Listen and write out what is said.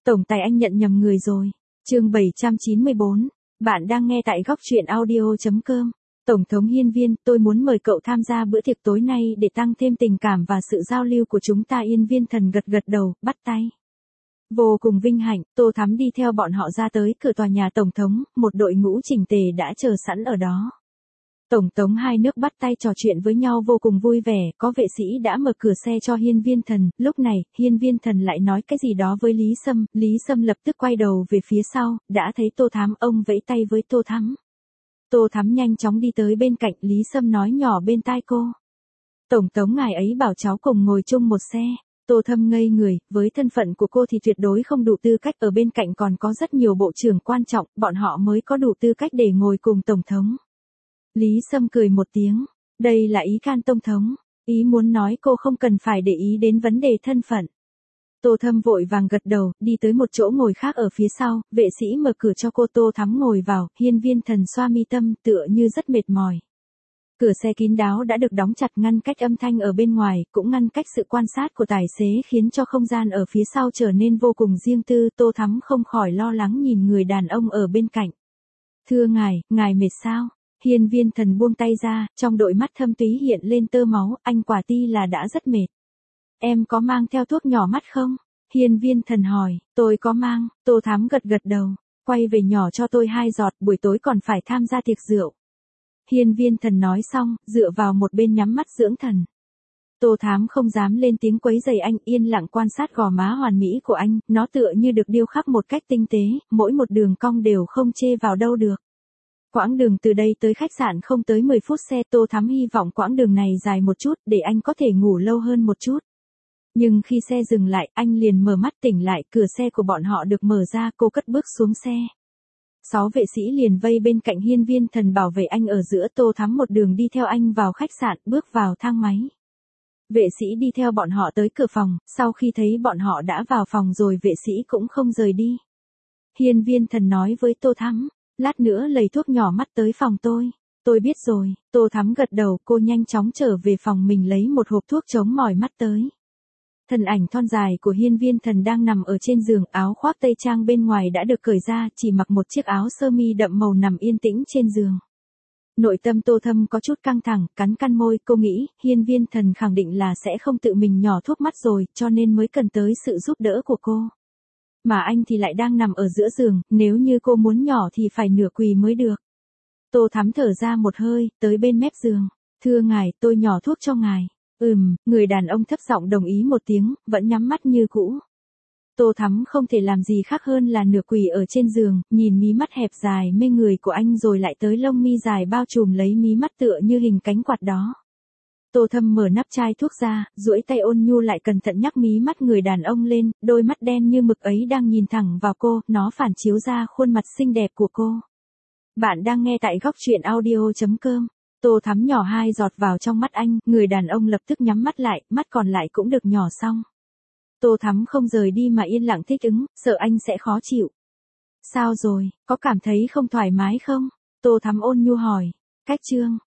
Tổng tài anh nhận nhầm người rồi. Chương 794. Bạn đang nghe tại góc truyện audio.com. Tổng thống Hiên Viên, tôi muốn mời cậu tham gia bữa tiệc tối nay để tăng thêm tình cảm và sự giao lưu của chúng ta. Yên Viên Thần gật gật đầu, bắt tay. Vô cùng vinh hạnh, Tô Thắm đi theo bọn họ ra tới cửa tòa nhà Tổng thống, một đội ngũ chỉnh tề đã chờ sẵn ở đó. Tổng thống hai nước bắt tay trò chuyện với nhau vô cùng vui vẻ, có vệ sĩ đã mở cửa xe cho Hiên Viên Thần. Lúc này, Hiên Viên Thần lại nói cái gì đó với Lý Sâm, Lý Sâm lập tức quay đầu về phía sau, đã thấy Tô Thắm, ông vẫy tay với Tô Thắm. Tô Thắm nhanh chóng đi tới bên cạnh, Lý Sâm nói nhỏ bên tai cô. Tổng thống ngài ấy bảo cháu cùng ngồi chung một xe. Tô Thâm ngây người, với thân phận của cô thì tuyệt đối không đủ tư cách, ở bên cạnh còn có rất nhiều bộ trưởng quan trọng, bọn họ mới có đủ tư cách để ngồi cùng Tổng thống. Lý Sâm cười một tiếng, đây là ý can Tổng thống, ý muốn nói cô không cần phải để ý đến vấn đề thân phận. Tô Thâm vội vàng gật đầu, đi tới một chỗ ngồi khác ở phía sau, vệ sĩ mở cửa cho cô. Tô Thắm ngồi vào, Hiên Viên Thần xoa mi tâm tựa như rất mệt mỏi. Cửa xe kín đáo đã được đóng chặt, ngăn cách âm thanh ở bên ngoài, cũng ngăn cách sự quan sát của tài xế, khiến cho không gian ở phía sau trở nên vô cùng riêng tư. Tô Thắm không khỏi lo lắng nhìn người đàn ông ở bên cạnh. Thưa ngài mệt sao? Hiên Viên Thần buông tay ra, trong đôi mắt thâm túy hiện lên tơ máu, anh quả ti là đã rất mệt. Em có mang theo thuốc nhỏ mắt không? Hiên Viên Thần hỏi. Tôi có mang. Tô Thắm gật gật đầu. Quay về nhỏ cho tôi 2 giọt, buổi tối còn phải tham gia tiệc rượu. Hiên Viên Thần nói xong, dựa vào một bên nhắm mắt dưỡng thần. Tô Thắm không dám lên tiếng quấy rầy anh, yên lặng quan sát gò má hoàn mỹ của anh, nó tựa như được điêu khắc một cách tinh tế, mỗi một đường cong đều không chê vào đâu được. Quãng đường từ đây tới khách sạn không tới 10 phút xe. Tô Thắm hy vọng quãng đường này dài một chút, để anh có thể ngủ lâu hơn một chút. Nhưng khi xe dừng lại, anh liền mở mắt tỉnh lại, cửa xe của bọn họ được mở ra, cô cất bước xuống xe. 6 vệ sĩ liền vây bên cạnh Hiên Viên Thần bảo vệ anh ở giữa. Tô Thắm một đường đi theo anh vào khách sạn, bước vào thang máy. Vệ sĩ đi theo bọn họ tới cửa phòng, sau khi thấy bọn họ đã vào phòng rồi vệ sĩ cũng không rời đi. Hiên Viên Thần nói với Tô Thắm, lát nữa lấy thuốc nhỏ mắt tới phòng tôi. Tôi biết rồi. Tô Thắm gật đầu, cô nhanh chóng trở về phòng mình lấy một hộp thuốc chống mỏi mắt tới. Thân ảnh thon dài của Hiên Viên Thần đang nằm ở trên giường, áo khoác tây trang bên ngoài đã được cởi ra, chỉ mặc một chiếc áo sơ mi đậm màu nằm yên tĩnh trên giường. Nội tâm Tô Thâm có chút căng thẳng, cắn môi, cô nghĩ, Hiên Viên Thần khẳng định là sẽ không tự mình nhỏ thuốc mắt rồi, cho nên mới cần tới sự giúp đỡ của cô. Mà anh thì lại đang nằm ở giữa giường, nếu như cô muốn nhỏ thì phải nửa quỳ mới được. Tô Thắm thở ra một hơi, tới bên mép giường. Thưa ngài, tôi nhỏ thuốc cho ngài. Người đàn ông thấp giọng đồng ý một tiếng, vẫn nhắm mắt như cũ. Tô Thắm không thể làm gì khác hơn là nửa quỳ ở trên giường, nhìn mí mắt hẹp dài mê người của anh rồi lại tới lông mi dài bao trùm lấy mí mắt tựa như hình cánh quạt đó. Tô Thâm mở nắp chai thuốc ra, duỗi tay ôn nhu lại cẩn thận nhắc mí mắt người đàn ông lên, đôi mắt đen như mực ấy đang nhìn thẳng vào cô, nó phản chiếu ra khuôn mặt xinh đẹp của cô. Bạn đang nghe tại góc truyện audio.com. Tô Thắm nhỏ 2 giọt vào trong mắt anh, người đàn ông lập tức nhắm mắt lại, mắt còn lại cũng được nhỏ xong. Tô Thắm không rời đi mà yên lặng thích ứng, sợ anh sẽ khó chịu. Sao rồi, có cảm thấy không thoải mái không? Tô Thắm ôn nhu hỏi. Cách chương.